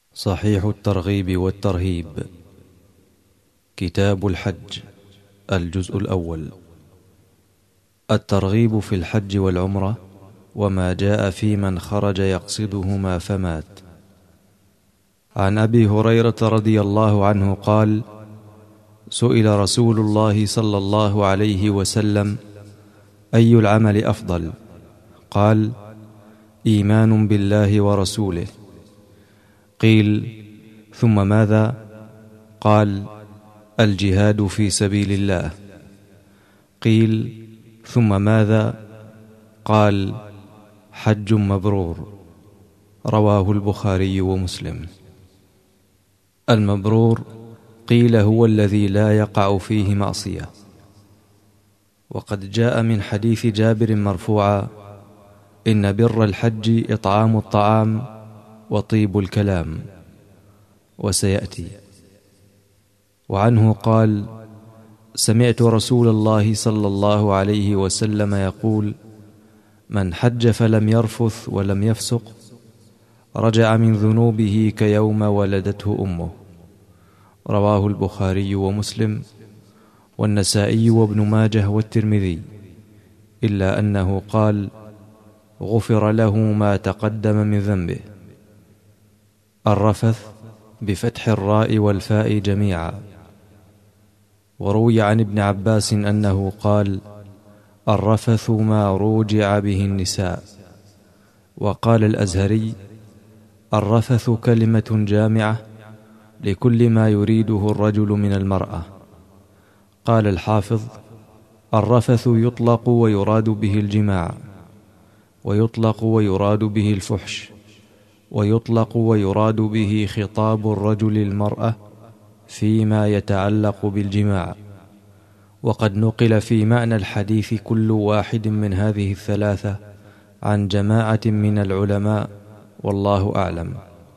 صحيح الترغيب والترهيب. كتاب الحج، الجزء الأول. الترغيب في الحج والعمرة وما جاء في من خرج يقصدهما فمات. عن أبي هريرة رضي الله عنه قال: سئل رسول الله صلى الله عليه وسلم: أي العمل أفضل؟ قال: إيمان بالله ورسوله. قيل: ثم ماذا؟ قال: الجهاد في سبيل الله. قيل: ثم ماذا؟ قال: حج مبرور. رواه البخاري ومسلم. المبرور قيل هو الذي لا يقع فيه معصية. وقد جاء من حديث جابر مرفوعا: إن بر الحج إطعام الطعام وطيب الكلام. وسيأتي. وعنه قال: سمعت رسول الله صلى الله عليه وسلم يقول: من حج فلم يرفث ولم يفسق رجع من ذنوبه كيوم ولدته أمه. رواه البخاري ومسلم والنسائي وابن ماجه والترمذي، إلا أنه قال: غفر له ما تقدم من ذنبه. الرفث بفتح الراء والفاء جميعا. وروي عن ابن عباس أنه قال: الرفث ما روجع به النساء. وقال الأزهري: الرفث كلمة جامعة لكل ما يريده الرجل من المرأة. قال الحافظ: الرفث يطلق ويراد به الجماع، ويطلق ويراد به الفحش، ويطلق ويراد به خطاب الرجل المرأة فيما يتعلق بالجماع. وقد نقل في معنى الحديث كل واحد من هذه الثلاثة عن جماعة من العلماء، والله أعلم.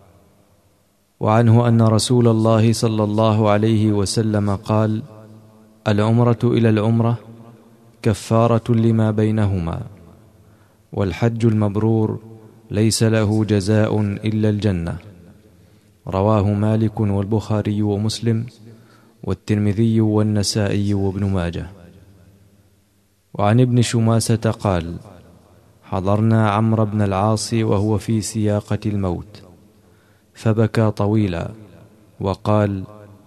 وعنه أن رسول الله صلى الله عليه وسلم قال: العمرة إلى العمرة كفارة لما بينهما، والحج المبرور ليس له جزاء إلا الجنة. رواه مالك والبخاري ومسلم والترمذي والنسائي وابن ماجه. وعن ابن شماسة قال: حضرنا عمرو بن العاص وهو في سياقة الموت، فبكى طويلا وقال: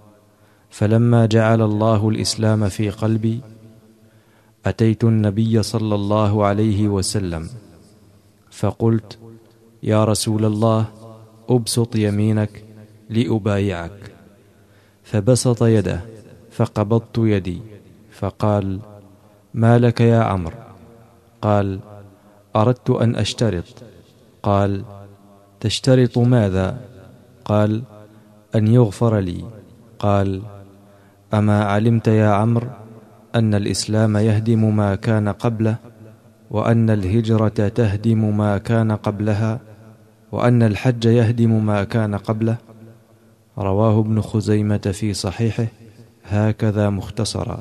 فلما جعل الله الإسلام في قلبي أتيت النبي صلى الله عليه وسلم فقلت: يا رسول الله، أبسط يمينك لأبايعك. فبسط يده فقبضت يدي، فقال: ما لك يا عمرو؟ قال: أردت أن أشترط. قال: تشترط ماذا؟ قال: أن يغفر لي. قال: أما علمت يا عمرو أن الإسلام يهدم ما كان قبله، وأن الهجرة تهدم ما كان قبلها، وأن الحج يهدم ما كان قبله؟ رواه ابن خزيمة في صحيحه هكذا مختصرا،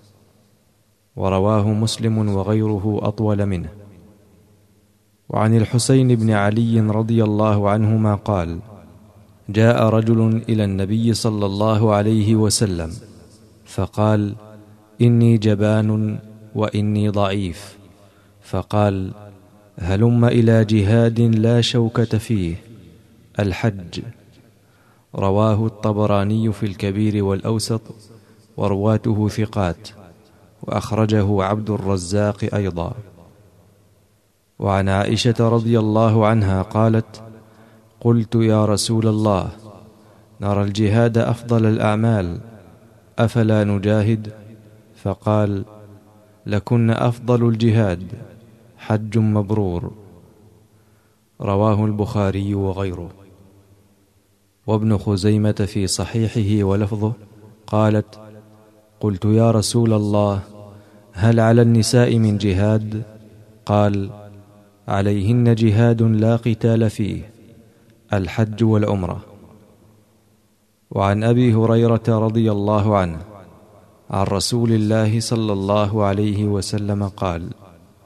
ورواه مسلم وغيره أطول منه. وعن الحسين بن علي رضي الله عنهما قال: جاء رجل إلى النبي صلى الله عليه وسلم فقال: إني جبان وإني ضعيف. فقال: هلم إلى جهاد لا شوكة فيه، الحج. رواه الطبراني في الكبير والأوسط، ورواته ثقات، وأخرجه عبد الرزاق أيضا. وعن عائشة رضي الله عنها قالت: قلت: يا رسول الله، نرى الجهاد أفضل الأعمال، أفلا نجاهد؟ فقال: لكن أفضل الجهاد حج مبرور. رواه البخاري وغيره. وابن خزيمة في صحيحه ولفظه قالت: قلت: يا رسول الله، هل على النساء من جهاد؟ قال: عليهن جهاد لا قتال فيه، الحج والعمرة. وعن أبي هريرة رضي الله عنه عن رسول الله صلى الله عليه وسلم قال: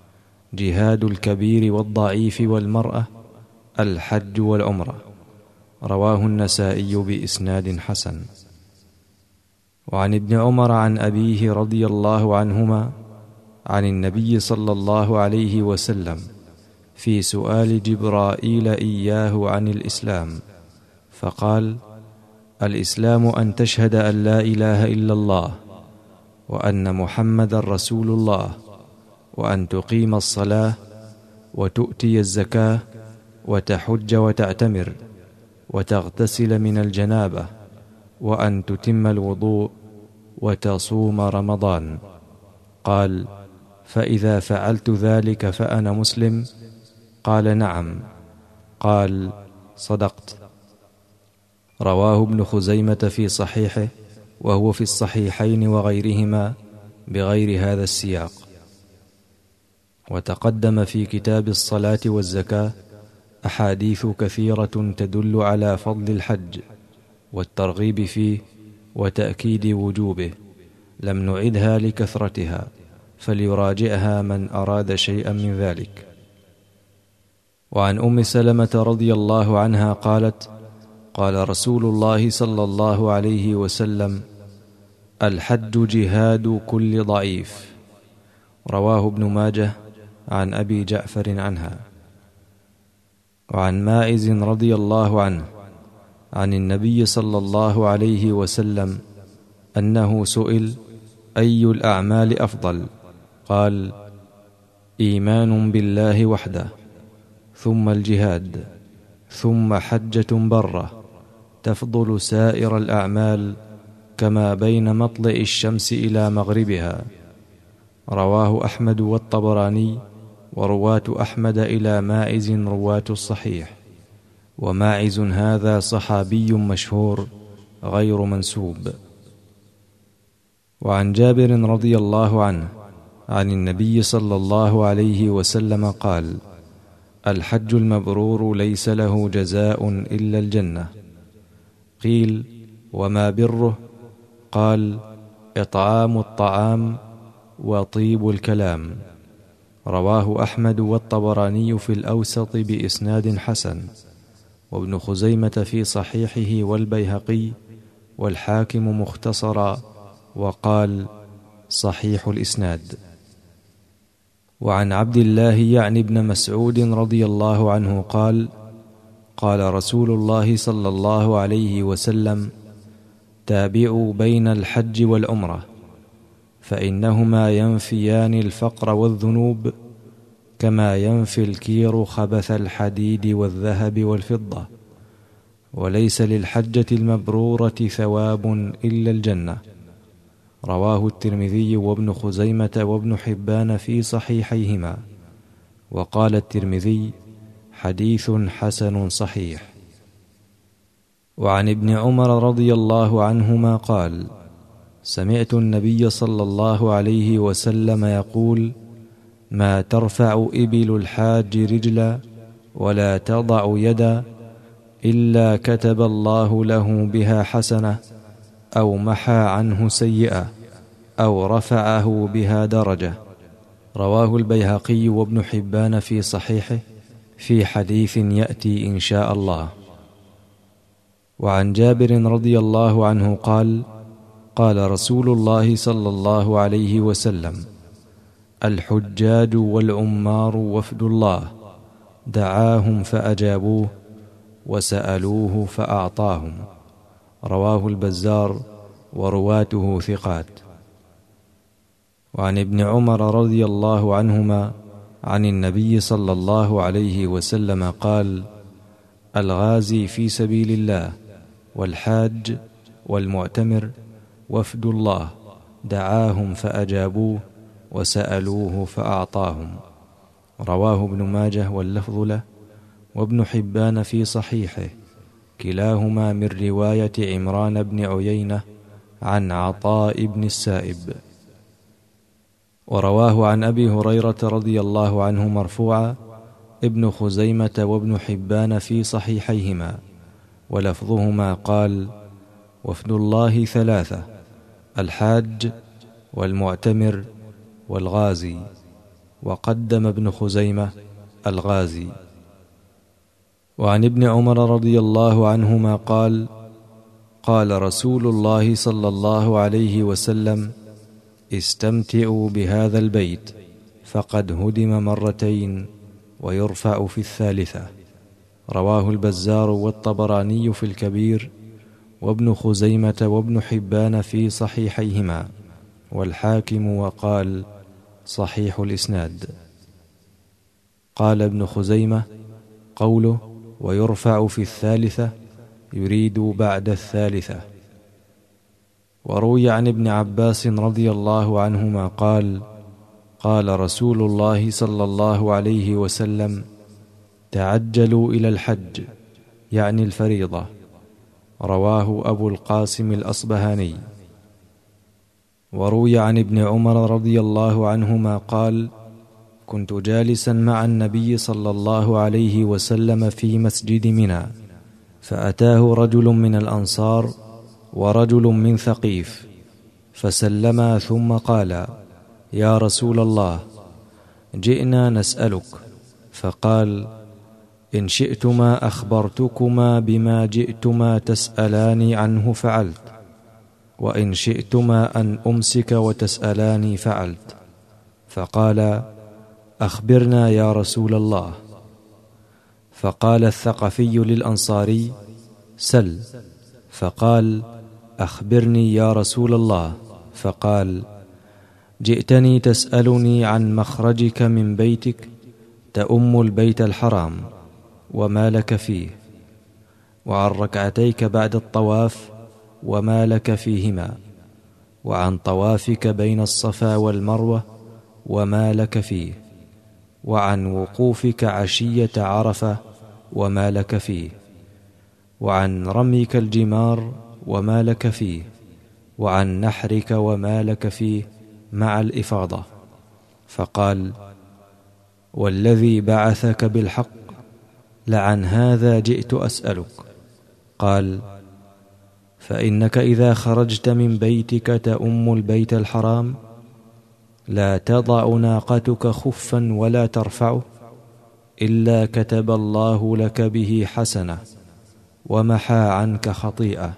جهاد الكبير والضعيف والمرأة الحج والعمرة. رواه النسائي بإسناد حسن. وعن ابن عمر عن أبيه رضي الله عنهما عن النبي صلى الله عليه وسلم في سؤال جبرائيل إياه عن الإسلام، فقال: الإسلام أن تشهد أن لا إله إلا الله وأن محمدا رسول الله، وأن تقيم الصلاة وتؤتي الزكاة وتحج وتعتمر وتغتسل من الجنابة وأن تتم الوضوء وتصوم رمضان. قال: فإذا فعلت ذلك فأنا مسلم؟ قال: نعم. قال: صدقت. رواه ابن خزيمة في صحيحه، وهو في الصحيحين وغيرهما بغير هذا السياق. وتقدم في كتاب الصلاة والزكاة أحاديث كثيرة تدل على فضل الحج والترغيب فيه وتأكيد وجوبه، لم نعدها لكثرتها، فليراجعها من أراد شيئا من ذلك. وعن أم سلمة رضي الله عنها قالت: قال رسول الله صلى الله عليه وسلم: الحج جهاد كل ضعيف. رواه ابن ماجه عن أبي جعفر عنها. وعن ماعز رضي الله عنه عن النبي صلى الله عليه وسلم أنه سئل: أي الأعمال أفضل؟ قال: إيمان بالله وحده، ثم الجهاد، ثم حجة برة تفضل سائر الأعمال كما بين مطلع الشمس إلى مغربها. رواه أحمد والطبراني، ورواة أحمد إلى ماعز رواة الصحيح، وماعز هذا صحابي مشهور غير منسوب. وعن جابر رضي الله عنه عن النبي صلى الله عليه وسلم قال: الحج المبرور ليس له جزاء إلا الجنة. قيل: وما بره؟ قال: إطعام الطعام وطيب الكلام. رواه أحمد والطبراني في الأوسط بإسناد حسن، وابن خزيمة في صحيحه، والبيهقي والحاكم مختصرا، وقال: صحيح الإسناد. وعن عبد الله يعني ابن مسعود رضي الله عنه قال: قال رسول الله صلى الله عليه وسلم: تابعوا بين الحج والعمرة، فإنهما ينفيان الفقر والذنوب كما ينفي الكير خبث الحديد والذهب والفضة، وليس للحجة المبرورة ثواب إلا الجنة. رواه الترمذي وابن خزيمة وابن حبان في صحيحيهما، وقال الترمذي: حديث حسن صحيح. وعن ابن عمر رضي الله عنهما قال: سمعت النبي صلى الله عليه وسلم يقول: ما ترفع إبل الحاج رجلا ولا تضع يدا إلا كتب الله له بها حسنة، أو محى عنه سيئة، أو رفعه بها درجة. رواه البيهقي وابن حبان في صحيحه في حديث يأتي إن شاء الله. وعن جابر رضي الله عنه قال: قال رسول الله صلى الله عليه وسلم: الحجاج والعمار وفد الله، دعاهم فأجابوه وسألوه فأعطاهم. رواه البزار ورواته ثقات. وعن ابن عمر رضي الله عنهما عن النبي صلى الله عليه وسلم قال: الغازي في سبيل الله والحاج والمعتمر وفد الله، دعاهم فأجابوه وسألوه فأعطاهم. رواه ابن ماجه واللفظ له، وابن حبان في صحيحه، كلاهما من رواية عمران بن عيينة عن عطاء بن السائب. ورواه عن أبي هريرة رضي الله عنه مرفوعا ابن خزيمة وابن حبان في صحيحيهما، ولفظهما قال: وفد الله ثلاثة: الحاج والمعتمر والغازي. وقدم ابن خزيمة الغازي. وعن ابن عمر رضي الله عنهما قال: قال رسول الله صلى الله عليه وسلم: استمتعوا بهذا البيت فقد هدم مرتين ويرفع في الثالثة. رواه البزار والطبراني في الكبير، وابن خزيمة وابن حبان في صحيحيهما، والحاكم وقال: صحيح الإسناد. قال ابن خزيمة: قوله ويرفع في الثالثة يريد بعد الثالثة. وروي عن ابن عباس رضي الله عنهما قال: قال رسول الله صلى الله عليه وسلم: تعجلوا إلى الحج، يعني الفريضة. رواه أبو القاسم الأصبهاني. وروي عن ابن عمر رضي الله عنهما قال: كنت جالسا مع النبي صلى الله عليه وسلم في مسجد منى، فأتاه رجل من الأنصار ورجل من ثقيف، فسلما ثم قال: يا رسول الله، جئنا نسألك. فقال: إن شئتما أخبرتكما بما جئتما تسألاني عنه فعلت، وإن شئتما أن أمسك وتسألاني فعلت. فقال: أخبرنا يا رسول الله. فقال الثقفي للأنصاري: سل. فقال: أخبرني يا رسول الله. فقال: جئتني تسألني عن مخرجك من بيتك تأم البيت الحرام وما لك فيه، وعن ركعتيك بعد الطواف وما لك فيهما، وعن طوافك بين الصفا والمروة وما لك فيه، وعن وقوفك عشية عرفة وما لك فيه، وعن رميك الجمار وما لك فيه، وعن نحرك وما لك فيه مع الإفاضة. فقال: والذي بعثك بالحق لعن هذا جئت أسألك. قال: فإنك إذا خرجت من بيتك تأم البيت الحرام لا تضع ناقتك خفا ولا ترفعه إلا كتب الله لك به حسنة ومحى عنك خطيئة.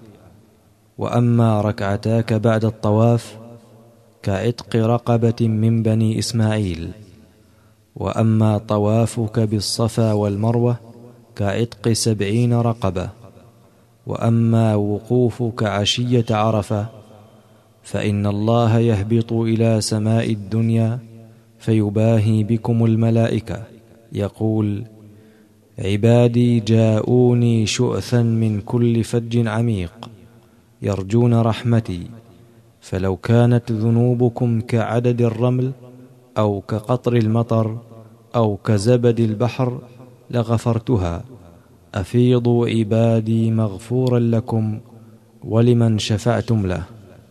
وأما ركعتاك بعد الطواف كعتق رقبة من بني إسماعيل، وأما طوافك بالصفا والمروة كعتق 70 رقبة، وأما وقوفك عشية عرفة فإن الله يهبط إلى سماء الدنيا فيباهي بكم الملائكة، يقول: عبادي جاءوني شؤثا من كل فج عميق يرجون رحمتي، فلو كانت ذنوبكم كعدد الرمل أو كقطر المطر أو كزبد البحر لغفرتها، أفيضوا عبادي مغفورا لكم ولمن شفعتم له.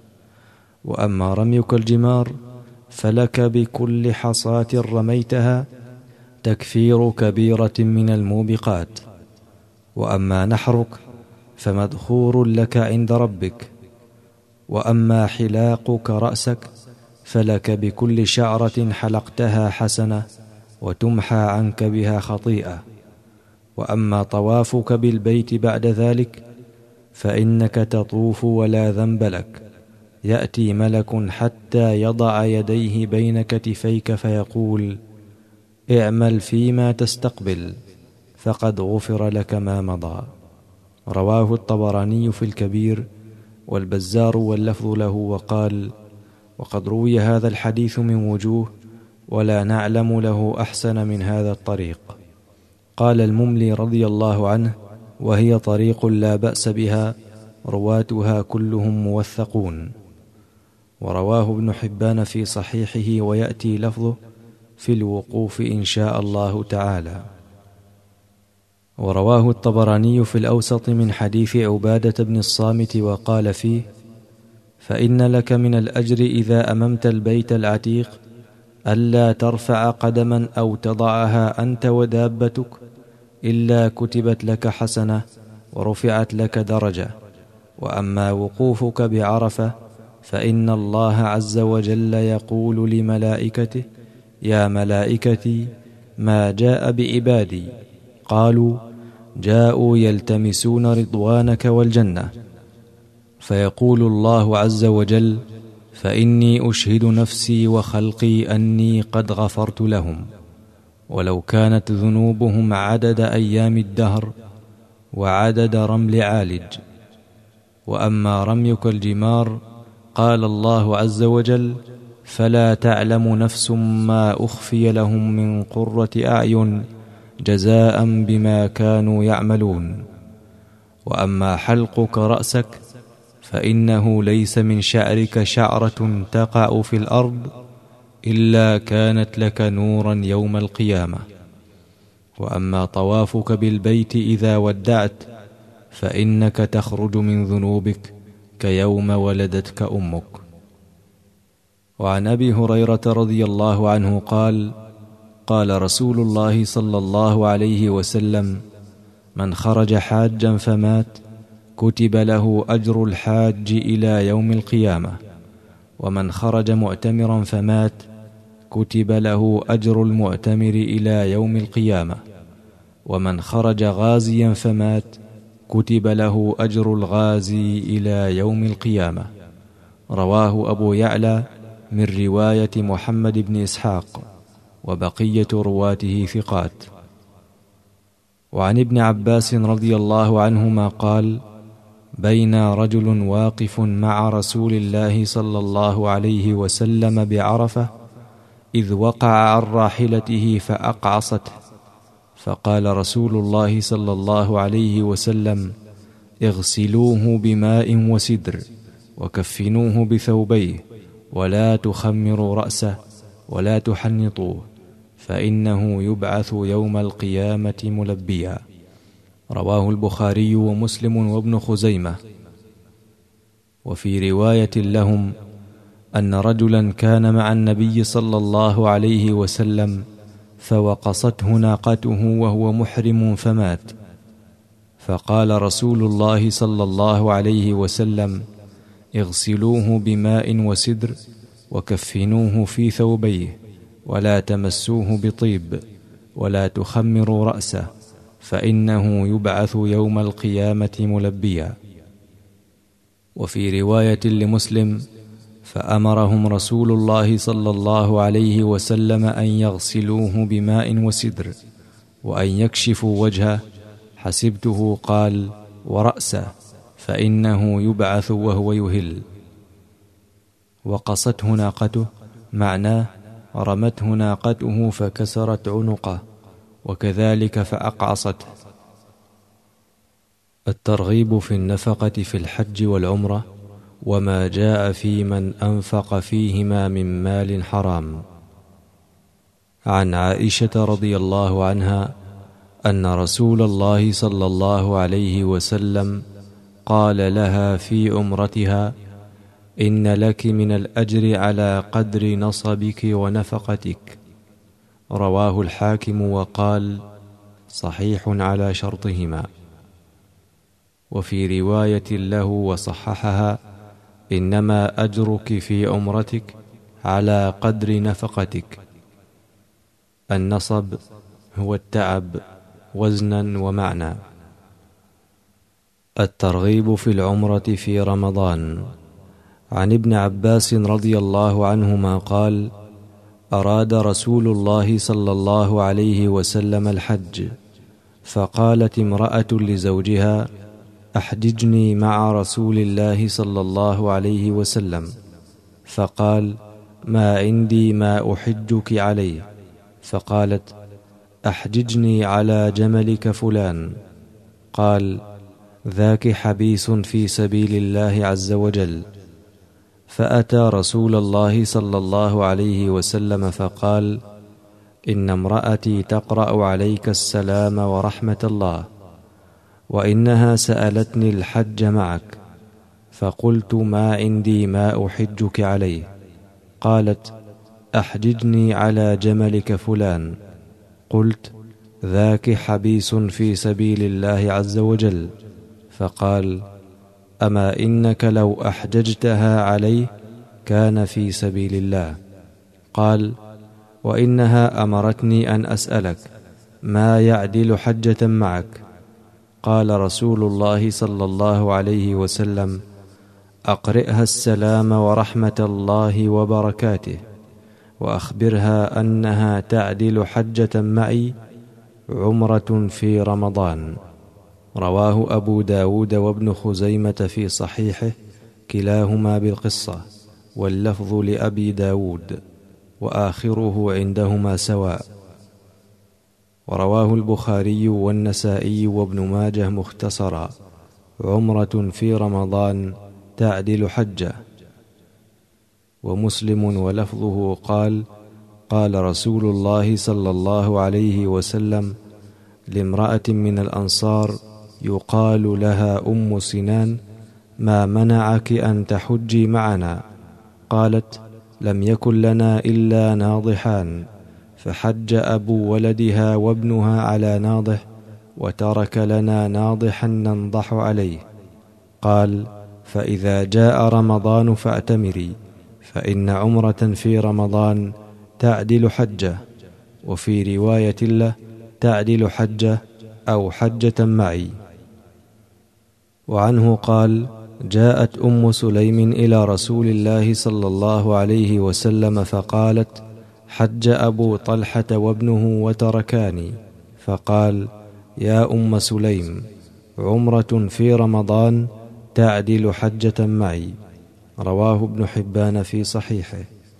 وأما رميك الجمار فلك بكل حصاة رميتها تكفير كبيرة من الموبقات. وأما نحرك فمدخور لك عند ربك. وأما حلاقك رأسك فلك بكل شعرة حلقتها حسنة وتمحى عنك بها خطيئة. وأما طوافك بالبيت بعد ذلك فإنك تطوف ولا ذنب لك، يأتي ملك حتى يضع يديه بين كتفيك فيقول: اعمل فيما تستقبل فقد غفر لك ما مضى. رواه الطبراني في الكبير والبزار واللفظ له. وقال: وقد روي هذا الحديث من وجوه ولا نعلم له أحسن من هذا الطريق. قال المملي رضي الله عنه: وهي طريق لا بأس بها، رواتها كلهم موثقون. ورواه ابن حبان في صحيحه، ويأتي لفظه في الوقوف إن شاء الله تعالى. ورواه الطبراني في الأوسط من حديث عبادة بن الصامت وقال فيه: فإن لك من الأجر إذا أممت البيت العتيق ألا ترفع قدما أو تضعها أنت ودابتك إلا كتبت لك حسنة ورفعت لك درجة. وأما وقوفك بعرفة فإن الله عز وجل يقول لملائكته: يا ملائكتي ما جاء بعبادي؟ قالوا: جاءوا يلتمسون رضوانك والجنة، فيقول الله عز وجل: فإني أشهد نفسي وخلقي أني قد غفرت لهم، ولو كانت ذنوبهم عدد أيام الدهر وعدد رمل عالج. وأما رميك الجمار، قال الله عز وجل: فلا تعلم نفس ما أخفي لهم من قرة أعين جزاء بما كانوا يعملون. وأما حلقك رأسك، فإنه ليس من شعرك شعرة تقع في الأرض إلا كانت لك نورا يوم القيامة. وأما طوافك بالبيت إذا ودعت، فإنك تخرج من ذنوبك كيوم ولدتك أمك. وعن أبي هريرة رضي الله عنه قال: قال رسول الله صلى الله عليه وسلم: من خرج حاجا فمات كتب له أجر الحاج إلى يوم القيامة، ومن خرج معتمرا فمات كتب له أجر المعتمر إلى يوم القيامة، ومن خرج غازيا فمات كتب له أجر الغازي إلى يوم القيامة. رواه أبو يعلى من رواية محمد بن إسحاق، وبقية رواته ثقات. وعن ابن عباس رضي الله عنهما قال: بين رجل واقف مع رسول الله صلى الله عليه وسلم بعرفة إذ وقع عن راحلته فأقعصته، فقال رسول الله صلى الله عليه وسلم: اغسلوه بماء وسدر وكفنوه بثوبيه، ولا تخمروا رأسه ولا تحنطوه، فإنه يبعث يوم القيامة ملبيا. رواه البخاري ومسلم وابن خزيمة. وفي رواية لهم أن رجلا كان مع النبي صلى الله عليه وسلم فوقصته ناقته وهو محرم فمات، فقال رسول الله صلى الله عليه وسلم: اغسلوه بماء وسدر وكفنوه في ثوبيه، ولا تمسوه بطيب، ولا تخمروا رأسه، فإنه يبعث يوم القيامة ملبيا. وفي رواية لمسلم: فأمرهم رسول الله صلى الله عليه وسلم أن يغسلوه بماء وسدر، وأن يكشفوا وجهه، حسبته قال: ورأسه، فإنه يبعث وهو يهل. وقصته ناقته معناه رمته ناقته فكسرت عنقه، وكذلك فأقعصته. الترغيب في النفقة في الحج والعمرة، وما جاء في من أنفق فيهما من مال حرام. عن عائشة رضي الله عنها أن رسول الله صلى الله عليه وسلم قال لها في عمرتها: إن لك من الأجر على قدر نصبك ونفقتك. رواه الحاكم وقال: صحيح على شرطهما. وفي رواية له وصححها: إنما أجرك في عمرتك على قدر نفقتك. النصب هو التعب وزنا ومعنى. الترغيب في العمرة في رمضان. عن ابن عباس رضي الله عنهما قال: أراد رسول الله صلى الله عليه وسلم الحج، فقالت امرأة لزوجها: أحججني مع رسول الله صلى الله عليه وسلم، فقال: ما عندي ما أحجك عليه. فقالت: أحججني على جملك فلان. قال: ذاك حبيس في سبيل الله عز وجل. فأتى رسول الله صلى الله عليه وسلم فقال: إن امرأتي تقرأ عليك السلام ورحمة الله، وإنها سألتني الحج معك، فقلت: ما عندي ما أحجك عليه. قالت: أحججني على جملك فلان. قلت: ذاك حبيس في سبيل الله عز وجل. فقال: أما إنك لو أحججتها عليه كان في سبيل الله. قال: وإنها أمرتني أن أسألك ما يعدل حجة معك. قال رسول الله صلى الله عليه وسلم: أقرئها السلام ورحمة الله وبركاته، وأخبرها أنها تعدل حجة معي عمرة في رمضان. رواه أبو داود وابن خزيمة في صحيحه، كلاهما بالقصة، واللفظ لأبي داود، وآخره عندهما سواء. ورواه البخاري والنسائي وابن ماجه مختصرا: عمرة في رمضان تعدل حجة. ومسلم ولفظه قال: قال رسول الله صلى الله عليه وسلم لامرأة من الأنصار يقال لها أم سنان: ما منعك أن تحجي معنا؟ قالت: لم يكن لنا إلا ناضحان، فحج أبو ولدها وابنها على ناضح، وترك لنا ناضحا ننضح عليه. قال: فإذا جاء رمضان فاعتمري، فإن عمرة في رمضان تعدل حجة. وفي رواية له: تعدل حجة أو حجة معي. وعنه قال: جاءت أم سليم إلى رسول الله صلى الله عليه وسلم فقالت: حج أبو طلحة وابنه وتركاني. فقال: يا أم سليم، عمرة في رمضان تعدل حجة معي. رواه ابن حبان في صحيحه.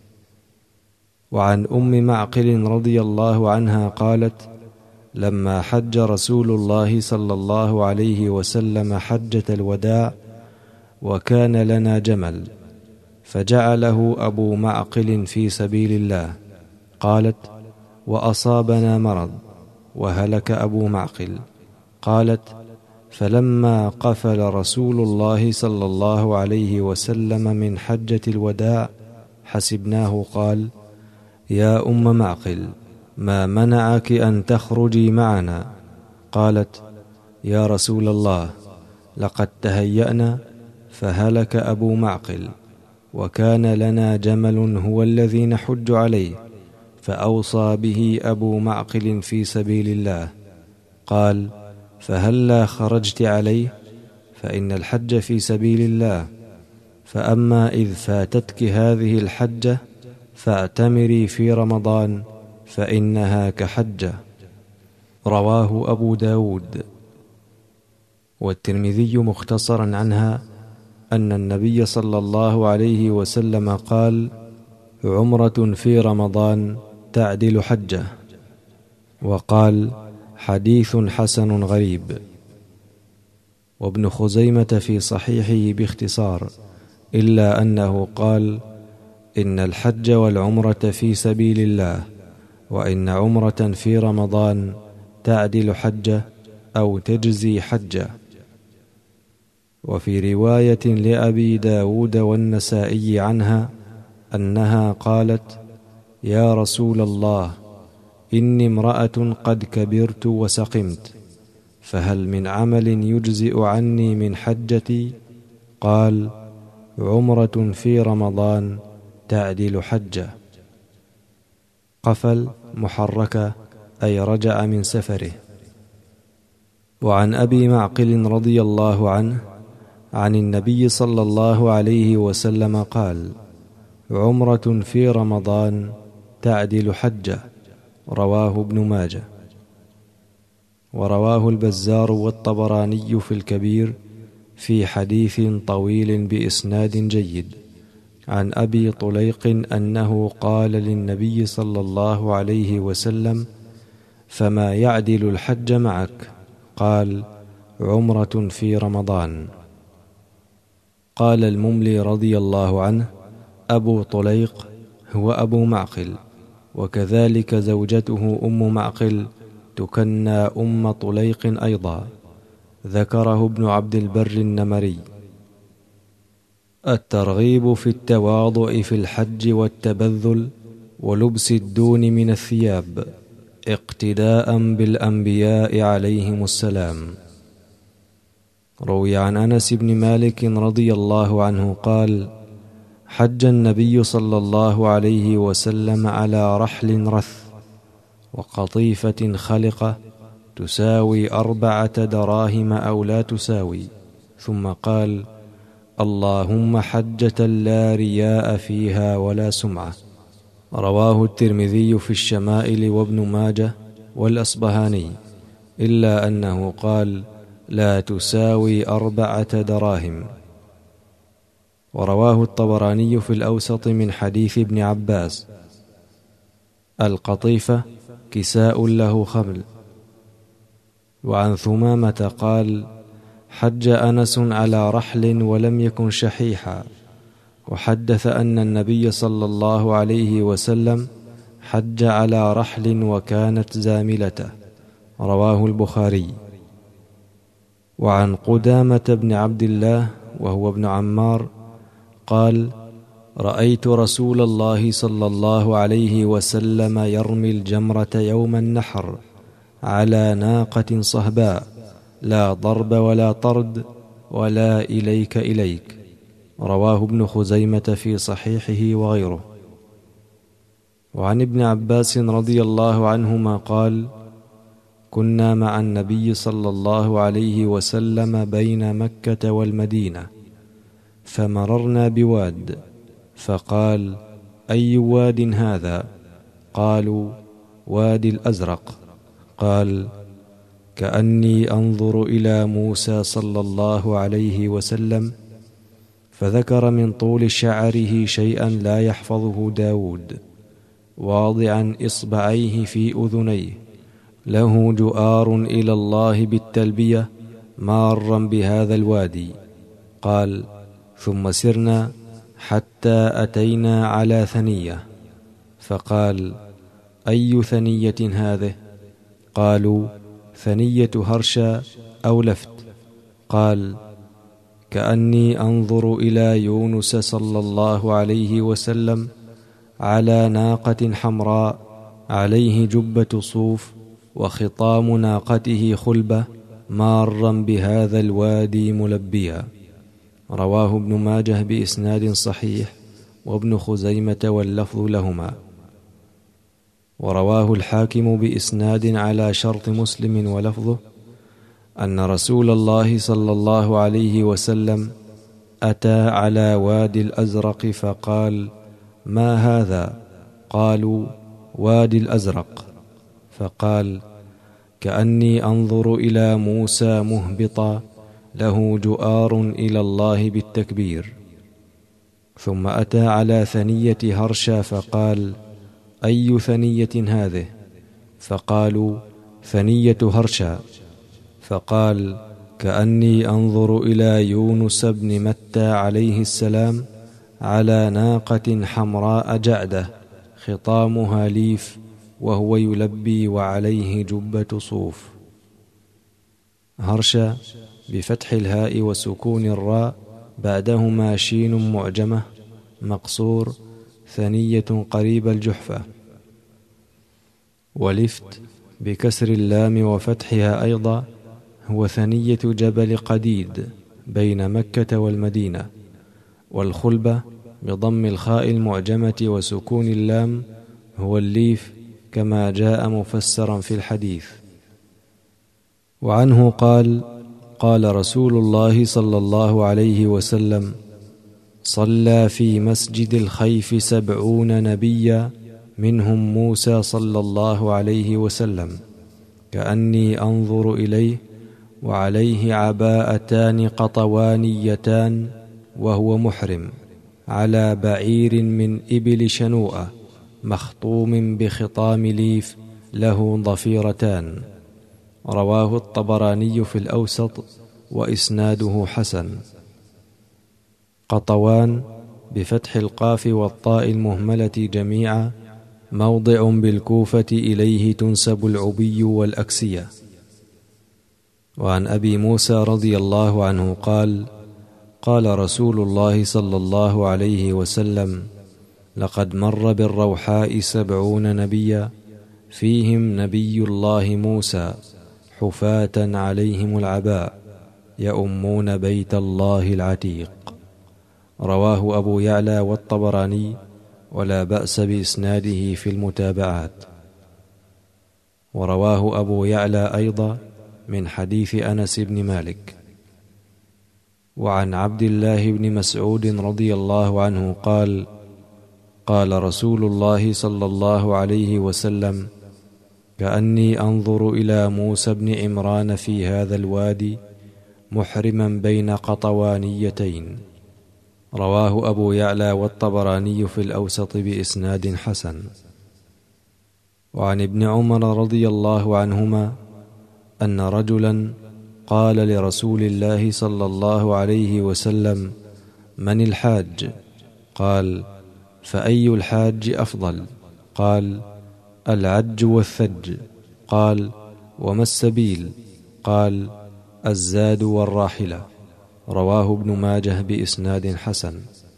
وعن أم معقل رضي الله عنها قالت: لما حج رسول الله صلى الله عليه وسلم حجة الوداع وكان لنا جمل، فجعله أبو معقل في سبيل الله. قالت: وأصابنا مرض وهلك أبو معقل. قالت: فلما قفل رسول الله صلى الله عليه وسلم من حجة الوداع حسبناه قال: يا أم معقل، ما منعك أن تخرجي معنا؟ قالت: يا رسول الله، لقد تهيأنا فهلك أبو معقل، وكان لنا جمل هو الذي نحج عليه، فأوصى به أبو معقل في سبيل الله. قال: فهلا خرجت عليه؟ فإن الحج في سبيل الله، فأما إذ فاتتك هذه الحجة فاعتمري في رمضان، فإنها كحجة. رواه أبو داود. والترمذي مختصرا عنها أن النبي صلى الله عليه وسلم قال: عمرة في رمضان تعدل حجة. وقال: حديث حسن غريب. وابن خزيمة في صحيحه باختصار، إلا أنه قال: إن الحج والعمرة في سبيل الله، وإن عمرة في رمضان تعدل حجة أو تجزي حجة. وفي رواية لأبي داود والنسائي عنها أنها قالت: يا رسول الله، إني امرأة قد كبرت وسقمت، فهل من عمل يجزئ عني من حجتي؟ قال: عمرة في رمضان تعدل حجة. قفل محركة أي رجع من سفره. وعن أبي معقل رضي الله عنه عن النبي صلى الله عليه وسلم قال: عمرة في رمضان تعدل حجة. رواه ابن ماجه. ورواه البزار والطبراني في الكبير في حديث طويل بإسناد جيد عن أبي طليق أنه قال للنبي صلى الله عليه وسلم: فما يعدل الحج معك؟ قال: عمرة في رمضان. قال المملي رضي الله عنه: أبو طليق هو أبو معقل، وكذلك زوجته أم معقل تكنى أم طليق أيضا. ذكره ابن عبد البر النمري. الترغيب في التواضع في الحج والتبذل ولبس الدون من الثياب، اقتداء بالأنبياء عليهم السلام. روي عن أنس بن مالك رضي الله عنه قال: حج النبي صلى الله عليه وسلم على رحل رث وقطيفة خلقة تساوي 4 دراهم أو لا تساوي؟ ثم قال: اللهم حجة لا رياء فيها ولا سمعة. رواه الترمذي في الشمائل وابن ماجه والأصبهاني، إلا أنه قال: لا تساوي 4 دراهم. ورواه الطبراني في الأوسط من حديث ابن عباس: القطيفة كساء له خمل. وعن ثمامة قال: حج أنس على رحل ولم يكن شحيحا، وحدث أن النبي صلى الله عليه وسلم حج على رحل وكانت زاملته. رواه البخاري. وعن قدامة بن عبد الله وهو ابن عمار قال: رأيت رسول الله صلى الله عليه وسلم يرمي الجمرة يوم النحر على ناقة صهباء، لا ضرب ولا طرد ولا إليك إليك. رواه ابن خزيمة في صحيحه وغيره. وعن ابن عباس رضي الله عنهما قال: كنا مع النبي صلى الله عليه وسلم بين مكة والمدينة، فمررنا بواد، فقال: أي واد هذا؟ قالوا: وادي الأزرق. قال: كأني أنظر إلى موسى صلى الله عليه وسلم، فذكر من طول شعره شيئا لا يحفظه داود، واضعا إصبعيه في أذنيه، له جؤار إلى الله بالتلبية، مارا بهذا الوادي. قال: ثم سرنا حتى أتينا على ثنية، فقال: أي ثنية هذه؟ قالوا: ثنية هرشا أو لفت. قال: كأني أنظر إلى يونس صلى الله عليه وسلم على ناقة حمراء، عليه جبة صوف، وخطام ناقته خلبة، مارا بهذا الوادي ملبيا. رواه ابن ماجه بإسناد صحيح، وابن خزيمة واللفظ لهما. ورواه الحاكم بإسناد على شرط مسلم ولفظه أن رسول الله صلى الله عليه وسلم أتى على وادي الأزرق فقال: ما هذا؟ قالوا: وادي الأزرق. فقال: كأني أنظر إلى موسى مهبطا، له جؤار إلى الله بالتكبير. ثم أتى على ثنية هرشا فقال: أي ثنية هذه؟ فقالوا: ثنية هرشا. فقال: كأني أنظر إلى يونس بن متى عليه السلام على ناقة حمراء جعدة، خطامها ليف، وهو يلبي وعليه جبة صوف. هرشا بفتح الهاء وسكون الراء، بعدهما شين معجمة مقصور، ثنية قريب الجحفة. ولفت بكسر اللام وفتحها أيضا، هو ثنية جبل قديد بين مكة والمدينة. والخلبة بضم الخاء المعجمة وسكون اللام، هو الليف، كما جاء مفسرا في الحديث. وعنه قال: قال رسول الله صلى الله عليه وسلم: صلى في مسجد الخيف 70 نبيا، منهم موسى صلى الله عليه وسلم، كأني أنظر إليه، وعليه عباءتان قطوانيتان، وهو محرم، على بعير من إبل شنوءة، مخطوم بخطام ليف، له ضفيرتان. رواه الطبراني في الأوسط، وإسناده حسن. قطوان بفتح القاف والطاء المهملة جميعا، موضع بالكوفة إليه تنسب العبي والأكسية. وعن أبي موسى رضي الله عنه قال: قال رسول الله صلى الله عليه وسلم: لقد مر بالروحاء 70 نبيا، فيهم نبي الله موسى، حفاة عليهم العباء، يؤمون بيت الله العتيق. رواه أبو يعلى والطبراني، ولا بأس بإسناده في المتابعات. ورواه أبو يعلى أيضا من حديث أنس بن مالك. وعن عبد الله بن مسعود رضي الله عنه قال: قال رسول الله صلى الله عليه وسلم: كأني أنظر إلى موسى بن عمران في هذا الوادي محرما بين قطوانيتين. رواه أبو يعلى والطبراني في الأوسط بإسناد حسن. وعن ابن عمر رضي الله عنهما أن رجلا قال لرسول الله صلى الله عليه وسلم: من الحاج؟ قال: فأي الحاج أفضل؟ قال: العج والثج. قال: وما السبيل؟ قال: الزاد والراحلة. رواه ابن ماجه بإسناد حسن.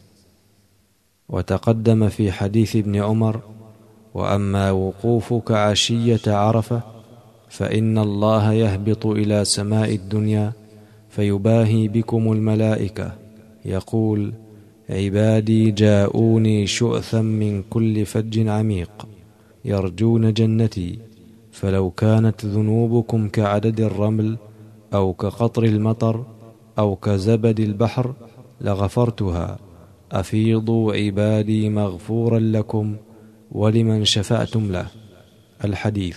وتقدم في حديث ابن عمر: وأما وقوفك عشية عرفة فإن الله يهبط إلى سماء الدنيا فيباهي بكم الملائكة، يقول: عبادي جاءوني شؤثا من كل فج عميق يرجون جنتي، فلو كانت ذنوبكم كعدد الرمل أو كقطر المطر أو كزبد البحر لغفرتها، أفيضوا عبادي مغفورا لكم ولمن شفعتم له. الحديث.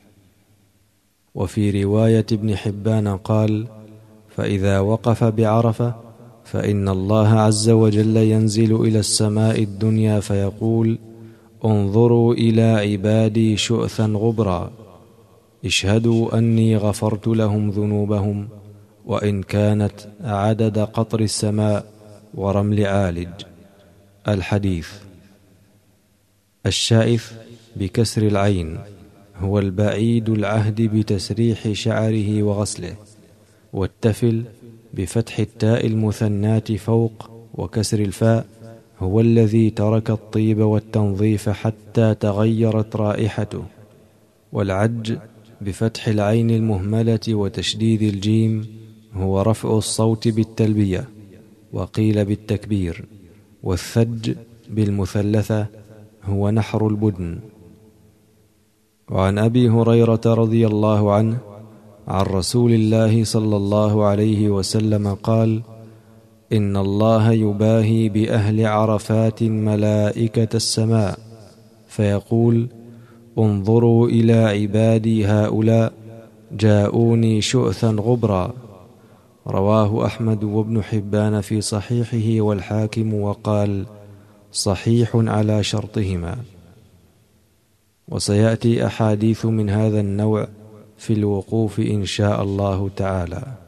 وفي رواية ابن حبان قال: فإذا وقف بعرفة فإن الله عز وجل ينزل إلى السماء الدنيا فيقول: انظروا إلى عبادي شؤثا غبرا، اشهدوا أني غفرت لهم ذنوبهم وإن كانت عدد قطر السماء ورمل عالج. الحديث. الشائف بكسر العين هو البعيد العهد بتسريح شعره وغسله، والتفل بفتح التاء المثنات فوق وكسر الفاء هو الذي ترك الطيب والتنظيف حتى تغيرت رائحته، والعج بفتح العين المهملة وتشديد الجيم هو رفع الصوت بالتلبية وقيل بالتكبير، والثج بالمثلثة هو نحر البدن. وعن أبي هريرة رضي الله عنه عن رسول الله صلى الله عليه وسلم قال: إن الله يباهي بأهل عرفات ملائكة السماء فيقول: انظروا إلى عبادي هؤلاء جاءوني شؤثا غبرا. رواه أحمد وابن حبان في صحيحه والحاكم وقال: صحيح على شرطهما. وسيأتي أحاديث من هذا النوع في الوقوف إن شاء الله تعالى.